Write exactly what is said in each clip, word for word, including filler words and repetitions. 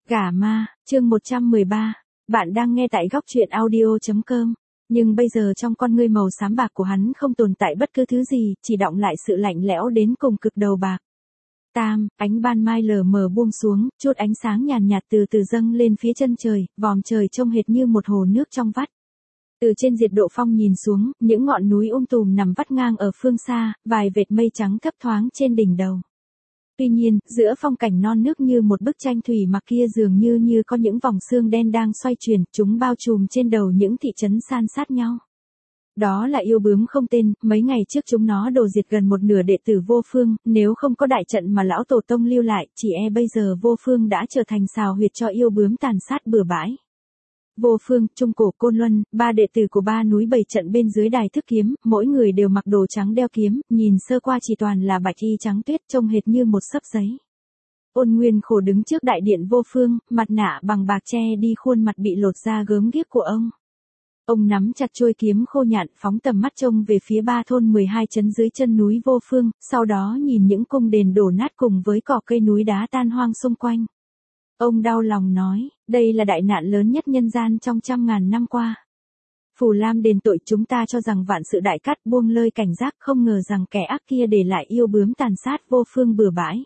Gả ma, chương một trăm mười ba. Bạn đang nghe tại góc truyện audio chấm com. Nhưng bây giờ trong con ngươi màu xám bạc của hắn không tồn tại bất cứ thứ gì, chỉ đọng lại sự lạnh lẽo đến cùng cực đầu bạc. Tam, ánh ban mai lờ mờ buông xuống, chút ánh sáng nhàn nhạt từ từ dâng lên phía chân trời, vòm trời trông hệt như một hồ nước trong vắt. Từ trên diệt độ phong nhìn xuống, những ngọn núi um tùm nằm vắt ngang ở phương xa, vài vệt mây trắng thấp thoáng trên đỉnh đầu. Tuy nhiên, giữa phong cảnh non nước như một bức tranh thủy mặc kia dường như như có những vòng xương đen đang xoay chuyển, chúng bao trùm trên đầu những thị trấn san sát nhau. Đó là yêu bướm không tên, mấy ngày trước chúng nó đổ diệt gần một nửa đệ tử Vô Phương, nếu không có đại trận mà lão tổ tông lưu lại, chỉ e bây giờ Vô Phương đã trở thành sào huyệt cho yêu bướm tàn sát bừa bãi. Vô Phương, Trung Cổ, Côn Luân, ba đệ tử của ba núi bày trận bên dưới đài thức kiếm, mỗi người đều mặc đồ trắng đeo kiếm, nhìn sơ qua chỉ toàn là bạch y trắng tuyết trông hệt như một xấp giấy. Ôn Nguyên Khổ đứng trước đại điện Vô Phương, mặt nạ bằng bạc che đi khuôn mặt bị lột da gớm ghiếc của ông. Ông nắm chặt chuôi kiếm khô nhạn, phóng tầm mắt trông về phía ba thôn mười hai trấn dưới chân núi Vô Phương, sau đó nhìn những cung đền đổ nát cùng với cỏ cây núi đá tan hoang xung quanh. Ông đau lòng nói, đây là đại nạn lớn nhất nhân gian trong trăm ngàn năm qua. Phù Lam đền tội, chúng ta cho rằng vạn sự đại cát, buông lơi cảnh giác, không ngờ rằng kẻ ác kia để lại yêu bướm tàn sát Vô Phương bừa bãi.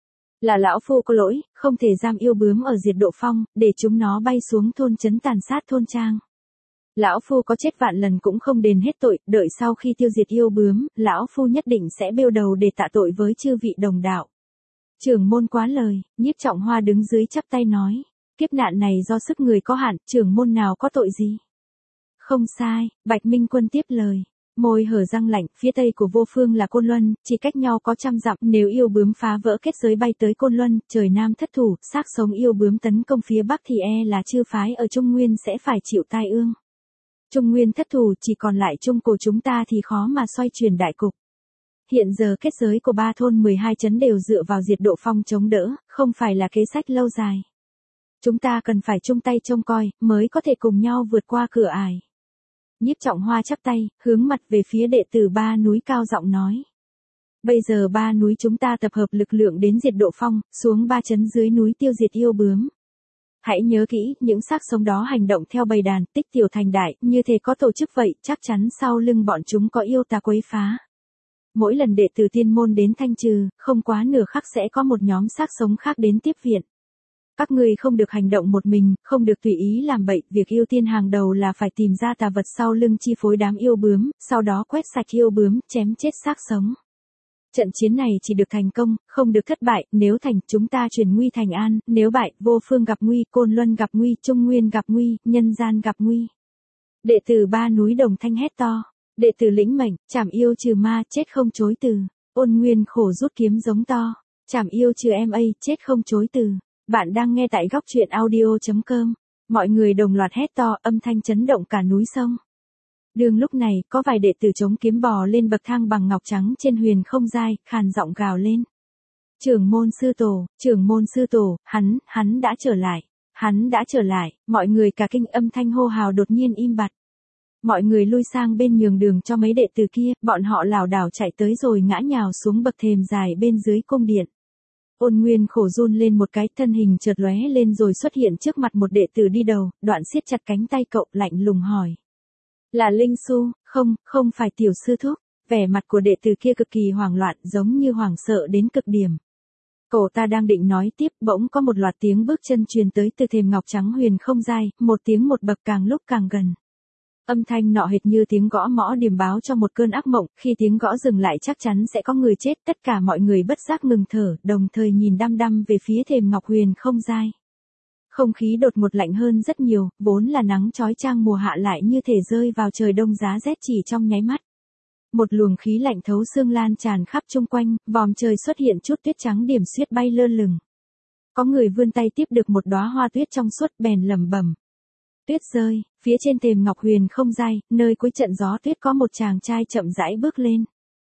Là lão phu có lỗi, không thể giam yêu bướm ở diệt độ phong, để chúng nó bay xuống thôn trấn tàn sát thôn trang. Lão phu có chết vạn lần cũng không đền hết tội, đợi sau khi tiêu diệt yêu bướm, lão phu nhất định sẽ bêu đầu để tạ tội với chư vị đồng đạo. Trưởng môn quá lời, Nhiếp Trọng Hoa đứng dưới chắp tay nói, kiếp nạn này do sức người có hạn, trưởng môn nào có tội gì? Không sai, Bạch Minh Quân tiếp lời, môi hở răng lạnh, phía tây của Vô Phương là Côn Luân, chỉ cách nhau có trăm dặm, nếu yêu bướm phá vỡ kết giới bay tới Côn Luân, trời nam thất thủ, xác sống yêu bướm tấn công phía bắc thì e là chư phái ở Trung Nguyên sẽ phải chịu tai ương. Trung Nguyên thất thủ, chỉ còn lại Trung Cổ chúng ta thì khó mà xoay chuyển đại cục. Hiện giờ kết giới của ba thôn mười hai trấn đều dựa vào diệt độ phong chống đỡ, không phải là kế sách lâu dài. Chúng ta cần phải chung tay trông coi, mới có thể cùng nhau vượt qua cửa ải. Nhiếp Trọng Hoa chắp tay, hướng mặt về phía đệ tử ba núi cao giọng nói. Bây giờ ba núi chúng ta tập hợp lực lượng đến diệt độ phong, xuống ba trấn dưới núi tiêu diệt yêu bướm. Hãy nhớ kỹ, những xác sống đó hành động theo bầy đàn, tích tiểu thành đại, như thể có tổ chức vậy, chắc chắn sau lưng bọn chúng có yêu tà quấy phá. Mỗi lần đệ tử tiên môn đến thanh trừ, không quá nửa khắc sẽ có một nhóm xác sống khác đến tiếp viện. Các ngươi không được hành động một mình, không được tùy ý làm bậy, việc ưu tiên hàng đầu là phải tìm ra tà vật sau lưng chi phối đám yêu bướm, sau đó quét sạch yêu bướm, chém chết xác sống. Trận chiến này chỉ được thành công, không được thất bại, nếu thành, chúng ta chuyển nguy thành an, nếu bại, Vô Phương gặp nguy, Côn Luân gặp nguy, Trung Nguyên gặp nguy, nhân gian gặp nguy. Đệ tử ba núi đồng thanh hét to. Đệ tử lĩnh mệnh, chảm yêu trừ ma, chết không chối từ. Ôn Nguyên Khổ rút kiếm giống to, chảm yêu trừ em ấy, chết không chối từ. Bạn đang nghe tại góc truyện audio chấm com. Mọi người đồng loạt hét to, âm thanh chấn động cả núi sông. Đường lúc này, có vài đệ tử chống kiếm bò lên bậc thang bằng ngọc trắng trên huyền không giai, khàn giọng gào lên. Trưởng môn sư tổ, trưởng môn sư tổ, hắn, hắn đã trở lại, hắn đã trở lại, mọi người cả kinh, âm thanh hô hào đột nhiên im bặt. Mọi người lui sang bên nhường đường cho mấy đệ tử kia, bọn họ lảo đảo chạy tới rồi ngã nhào xuống bậc thềm dài bên dưới cung điện. Ôn Nguyên Khổ run lên một cái, thân hình chợt lóe lên rồi xuất hiện trước mặt một đệ tử đi đầu, đoạn siết chặt cánh tay cậu, lạnh lùng hỏi. Là Linh Xu, không, không phải tiểu sư thúc. Vẻ mặt của đệ tử kia cực kỳ hoảng loạn, giống như hoảng sợ đến cực điểm. Cậu ta đang định nói tiếp, bỗng có một loạt tiếng bước chân truyền tới từ thềm ngọc trắng huyền không giai, một tiếng một bậc càng lúc càng gần. Âm thanh nọ hệt như tiếng gõ mõ điềm báo cho một cơn ác mộng, khi tiếng gõ dừng lại chắc chắn sẽ có người chết, tất cả mọi người bất giác ngừng thở, đồng thời nhìn đăm đăm về phía thềm ngọc huyền không giai. Không khí đột ngột lạnh hơn rất nhiều, vốn là nắng chói chang mùa hạ lại như thể rơi vào trời đông giá rét chỉ trong nháy mắt. Một luồng khí lạnh thấu xương lan tràn khắp chung quanh, vòm trời xuất hiện chút tuyết trắng điểm xuyết bay lơ lửng. Có người vươn tay tiếp được một đóa hoa tuyết trong suốt, bèn lẩm bẩm. Tuyết rơi, phía trên thềm ngọc huyền không giai, nơi cuối trận gió tuyết có một chàng trai chậm rãi bước lên.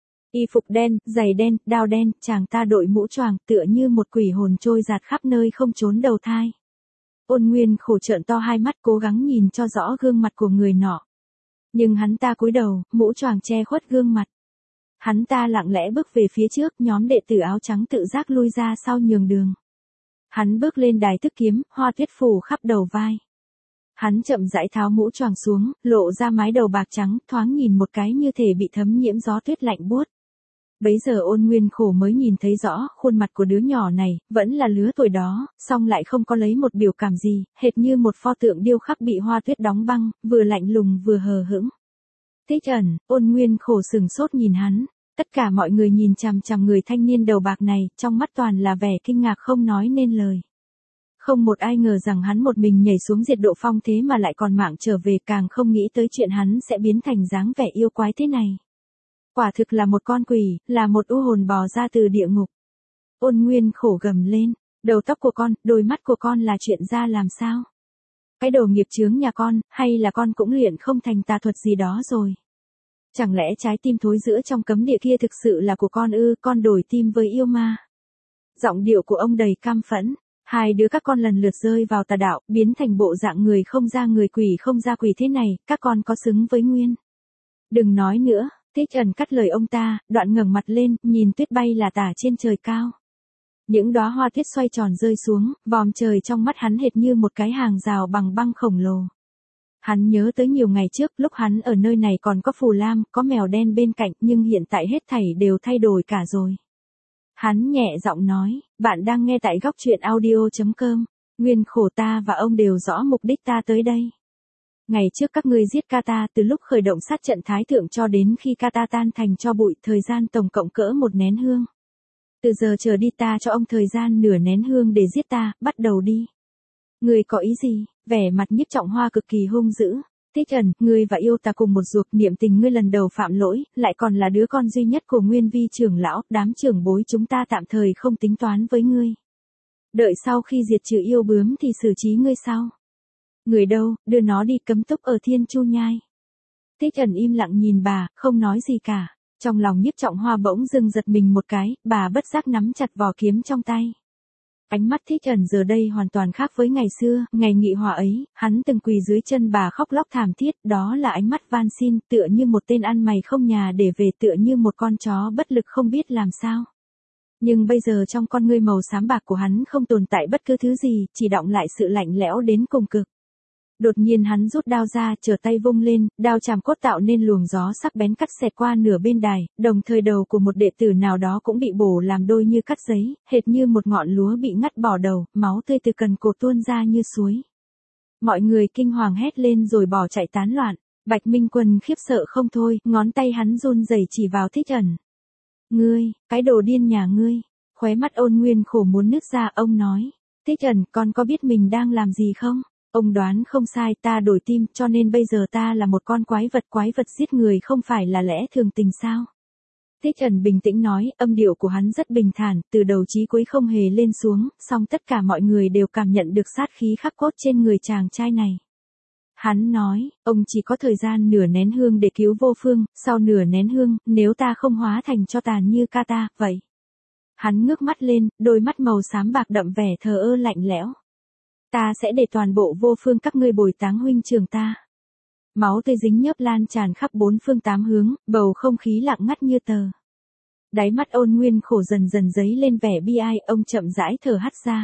Y phục đen, giày đen, đao đen, chàng ta đội mũ choàng, tựa như một quỷ hồn trôi dạt khắp nơi không trốn đầu thai. Ôn Nguyên Khổ trợn to hai mắt cố gắng nhìn cho rõ gương mặt của người nọ. Nhưng hắn ta cúi đầu, mũ choàng che khuất gương mặt. Hắn ta lặng lẽ bước về phía trước, nhóm đệ tử áo trắng tự giác lui ra sau nhường đường. Hắn bước lên đài thức kiếm, hoa tuyết phủ khắp đầu vai. Hắn chậm rãi tháo mũ choàng xuống, lộ ra mái đầu bạc trắng, thoáng nhìn một cái như thể bị thấm nhiễm gió tuyết lạnh buốt. Bấy giờ Ôn Nguyên Khổ mới nhìn thấy rõ, khuôn mặt của đứa nhỏ này, vẫn là lứa tuổi đó, song lại không có lấy một biểu cảm gì, hệt như một pho tượng điêu khắc bị hoa tuyết đóng băng, vừa lạnh lùng vừa hờ hững. Thích Ẩn, Ôn Nguyên Khổ sừng sốt nhìn hắn, tất cả mọi người nhìn chằm chằm người thanh niên đầu bạc này, trong mắt toàn là vẻ kinh ngạc không nói nên lời. Không một ai ngờ rằng hắn một mình nhảy xuống diệt độ phong thế mà lại còn mạng trở về, càng không nghĩ tới chuyện hắn sẽ biến thành dáng vẻ yêu quái thế này. Quả thực là một con quỷ, là một u hồn bò ra từ địa ngục. Ôn Nguyên Khổ gầm lên, đầu tóc của con, đôi mắt của con là chuyện ra làm sao? Cái đồ nghiệp chướng nhà con, hay là con cũng luyện không thành tà thuật gì đó rồi? Chẳng lẽ trái tim thối rữa trong cấm địa kia thực sự là của con ư, con đổi tim với yêu ma? Giọng điệu của ông đầy căm phẫn, hai đứa các con lần lượt rơi vào tà đạo, biến thành bộ dạng người không ra người quỷ không ra quỷ thế này, các con có xứng với Nguyên? Đừng nói nữa. Thích Ẩn cắt lời ông ta, đoạn ngẩng mặt lên, nhìn tuyết bay là tả trên trời cao. Những đóa hoa tuyết xoay tròn rơi xuống, vòm trời trong mắt hắn hệt như một cái hàng rào bằng băng khổng lồ. Hắn nhớ tới nhiều ngày trước, lúc hắn ở nơi này còn có phù lam, có mèo đen bên cạnh, nhưng hiện tại hết thảy đều thay đổi cả rồi. Hắn nhẹ giọng nói, bạn đang nghe tại góc truyện audio chấm com, Nguyên Khổ, ta và ông đều rõ mục đích ta tới đây. Ngày trước các ngươi giết Kata, từ lúc khởi động sát trận thái thượng cho đến khi Kata tan thành tro bụi, thời gian tổng cộng cỡ một nén hương. Từ giờ trở đi ta cho ông thời gian nửa nén hương để giết ta, bắt đầu đi. Ngươi có ý gì? Vẻ mặt Nhiếp Trọng Hoa cực kỳ hung dữ. Thích Ẩn, ngươi và yêu ta cùng một ruột, niệm tình ngươi lần đầu phạm lỗi, lại còn là đứa con duy nhất của Nguyên Vi trưởng lão, đám trưởng bối chúng ta tạm thời không tính toán với ngươi. Đợi sau khi diệt trừ yêu bướm thì xử trí ngươi sau. Người đâu, đưa nó đi cấm túc ở Thiên Chu Nhai. Thích Ẩn im lặng nhìn bà, không nói gì cả. Trong lòng Nhiếp Trọng Hoa bỗng dưng giật mình một cái, bà bất giác nắm chặt vỏ kiếm trong tay. Ánh mắt Thích Ẩn giờ đây hoàn toàn khác với ngày xưa, ngày nghị hòa ấy, hắn từng quỳ dưới chân bà khóc lóc thảm thiết, đó là ánh mắt van xin, tựa như một tên ăn mày không nhà để về, tựa như một con chó bất lực không biết làm sao. Nhưng bây giờ trong con ngươi màu xám bạc của hắn không tồn tại bất cứ thứ gì, chỉ đọng lại sự lạnh lẽo đến cùng cực. Đột nhiên hắn rút đao ra, trở tay vung lên, đao chàm cốt tạo nên luồng gió sắc bén cắt xẹt qua nửa bên đài, đồng thời đầu của một đệ tử nào đó cũng bị bổ làm đôi như cắt giấy, hệt như một ngọn lúa bị ngắt bỏ đầu, máu tươi từ cần cổ tuôn ra như suối. Mọi người kinh hoàng hét lên rồi bỏ chạy tán loạn. Bạch Minh Quân khiếp sợ không thôi, ngón tay hắn run rẩy chỉ vào Thích Ẩn. Ngươi, cái đồ điên nhà ngươi. Khóe mắt Ôn Nguyên Khổ muốn nứt ra, ông nói. Thích Ẩn, con có biết mình đang làm gì không? Ông đoán không sai, ta đổi tim, cho nên bây giờ ta là một con quái vật, quái vật giết người không phải là lẽ thường tình sao? Thích Ẩn bình tĩnh nói, âm điệu của hắn rất bình thản, từ đầu chí cuối không hề lên xuống, song tất cả mọi người đều cảm nhận được sát khí khắc cốt trên người chàng trai này. Hắn nói, ông chỉ có thời gian nửa nén hương để cứu Vô Phương, sau nửa nén hương, nếu ta không hóa thành cho tàn như Kata, vậy. Hắn ngước mắt lên, đôi mắt màu xám bạc đậm vẻ thờ ơ lạnh lẽo. Ta sẽ để toàn bộ Vô Phương các ngươi bồi táng huynh trưởng ta. Máu tươi dính nhớp lan tràn khắp bốn phương tám hướng, bầu không khí lặng ngắt như tờ. Đáy mắt Ôn Nguyên Khổ dần dần dấy lên vẻ bi ai, ông chậm rãi thở hắt ra.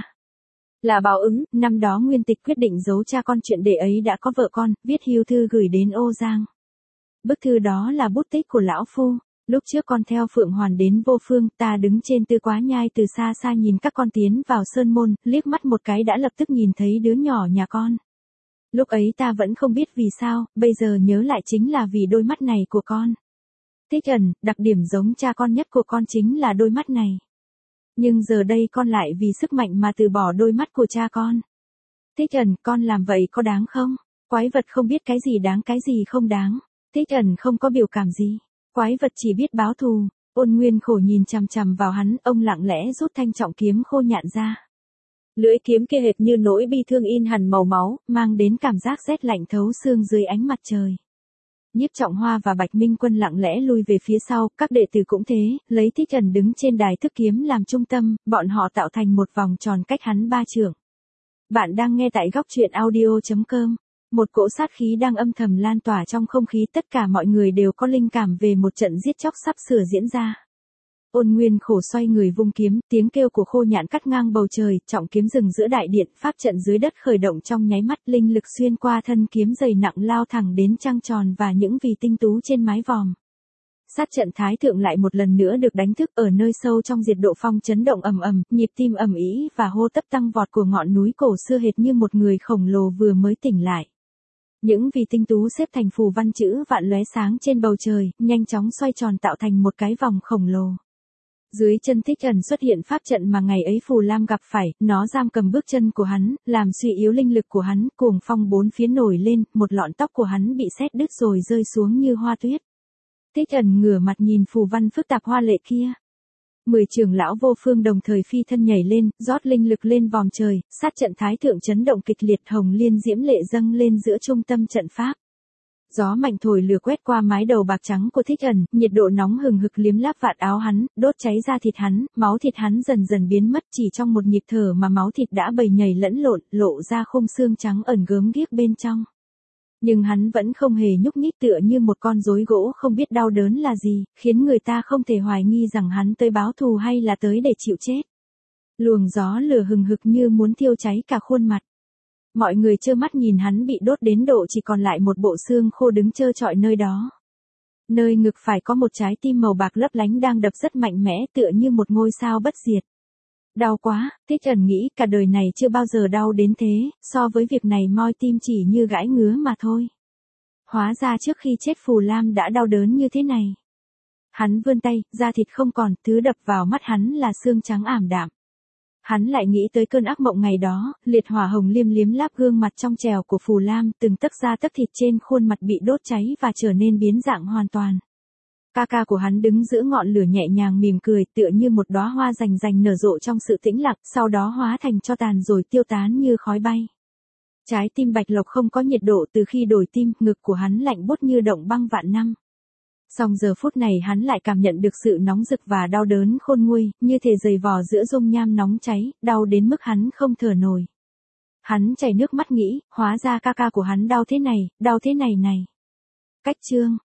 Là báo ứng, năm đó Nguyên Tịch quyết định giấu cha con, chuyện đệ ấy đã có vợ con, viết hưu thư gửi đến Ô Giang. Bức thư đó là bút tích của lão phu. Lúc trước con theo Phượng Hoàn đến Vô Phương, ta đứng trên Tư Quá Nhai từ xa xa nhìn các con tiến vào sơn môn, liếc mắt một cái đã lập tức nhìn thấy đứa nhỏ nhà con. Lúc ấy ta vẫn không biết vì sao, bây giờ nhớ lại chính là vì đôi mắt này của con. Thích Ẩn, đặc điểm giống cha con nhất của con chính là đôi mắt này. Nhưng giờ đây con lại vì sức mạnh mà từ bỏ đôi mắt của cha con. Thích Ẩn, con làm vậy có đáng không? Quái vật không biết cái gì đáng cái gì không đáng. Thích Ẩn không có biểu cảm gì. Quái vật chỉ biết báo thù. Ôn Nguyên Khổ nhìn chằm chằm vào hắn, ông lặng lẽ rút thanh trọng kiếm khô nhạn ra. Lưỡi kiếm kia hệt như nỗi bi thương in hằn màu máu, mang đến cảm giác rét lạnh thấu xương dưới ánh mặt trời. Nhiếp Trọng Hoa và Bạch Minh Quân lặng lẽ lui về phía sau, các đệ tử cũng thế, lấy Thích Ẩn đứng trên đài thức kiếm làm trung tâm, bọn họ tạo thành một vòng tròn cách hắn ba trượng. Bạn đang nghe tại góc truyện audio chấm com. Một cỗ sát khí đang âm thầm lan tỏa trong không khí, tất cả mọi người đều có linh cảm về một trận giết chóc sắp sửa diễn ra. Ôn Nguyên khổ xoay người vung kiếm, tiếng kêu của Khô Nhạn cắt ngang bầu trời, trọng kiếm dừng giữa đại điện, pháp trận dưới đất khởi động trong nháy mắt, linh lực xuyên qua thân kiếm dày nặng lao thẳng đến trăng tròn và những vì tinh tú trên mái vòm. Sát trận thái thượng lại một lần nữa được đánh thức, ở nơi sâu trong diệt độ phong chấn động ầm ầm, nhịp tim ầm ĩ và hô tấp tăng vọt của ngọn núi cổ xưa hệt như một người khổng lồ vừa mới tỉnh lại. Những vì tinh tú xếp thành phù văn chữ vạn lóe sáng trên bầu trời, nhanh chóng xoay tròn tạo thành một cái vòng khổng lồ. Dưới chân Thích Ẩn xuất hiện pháp trận mà ngày ấy Phù Lam gặp phải, nó giam cầm bước chân của hắn, làm suy yếu linh lực của hắn, cuồng phong bốn phía nổi lên, một lọn tóc của hắn bị sét đứt rồi rơi xuống như hoa tuyết. Thích Ẩn ngửa mặt nhìn phù văn phức tạp hoa lệ kia. Mười trưởng lão vô phương đồng thời phi thân nhảy lên, rót linh lực lên vòm trời, sát trận thái thượng chấn động kịch liệt, hồng liên diễm lệ dâng lên giữa trung tâm trận pháp. Gió mạnh thổi lửa quét qua mái đầu bạc trắng của Thích Ẩn, nhiệt độ nóng hừng hực liếm láp vạt áo hắn, đốt cháy da thịt hắn, máu thịt hắn dần dần biến mất, chỉ trong một nhịp thở mà máu thịt đã bầy nhảy lẫn lộn, lộ ra khung xương trắng ẩn gớm ghiếc bên trong. Nhưng hắn vẫn không hề nhúc nhích, tựa như một con rối gỗ không biết đau đớn là gì, khiến người ta không thể hoài nghi rằng hắn tới báo thù hay là tới để chịu chết. Luồng gió lửa hừng hực như muốn thiêu cháy cả khuôn mặt. Mọi người trơ mắt nhìn hắn bị đốt đến độ chỉ còn lại một bộ xương khô đứng trơ trọi nơi đó. Nơi ngực phải có một trái tim màu bạc lấp lánh đang đập rất mạnh mẽ, tựa như một ngôi sao bất diệt. Đau quá, Thích Ẩn nghĩ cả đời này chưa bao giờ đau đến thế, so với việc này moi tim chỉ như gãi ngứa mà thôi. Hóa ra trước khi chết Phù Lam đã đau đớn như thế này. Hắn vươn tay, da thịt không còn, thứ đập vào mắt hắn là xương trắng ảm đạm. Hắn lại nghĩ tới cơn ác mộng ngày đó, liệt hỏa hồng liêm liếm láp gương mặt trong trèo của Phù Lam, từng tấc da tấc thịt trên khuôn mặt bị đốt cháy và trở nên biến dạng hoàn toàn. Ca ca của hắn đứng giữa ngọn lửa nhẹ nhàng mỉm cười, tựa như một đóa hoa rành rành nở rộ trong sự tĩnh lặng, sau đó hóa thành tro tàn rồi tiêu tán như khói bay. Trái tim Bạch Lộc không có nhiệt độ từ khi đổi tim, ngực của hắn lạnh buốt như động băng vạn năm. Song giờ phút này hắn lại cảm nhận được sự nóng rực và đau đớn khôn nguôi, như thể giày vò giữa dung nham nóng cháy, đau đến mức hắn không thở nổi. Hắn chảy nước mắt nghĩ, hóa ra ca ca của hắn đau thế này, đau thế này này. Cách chương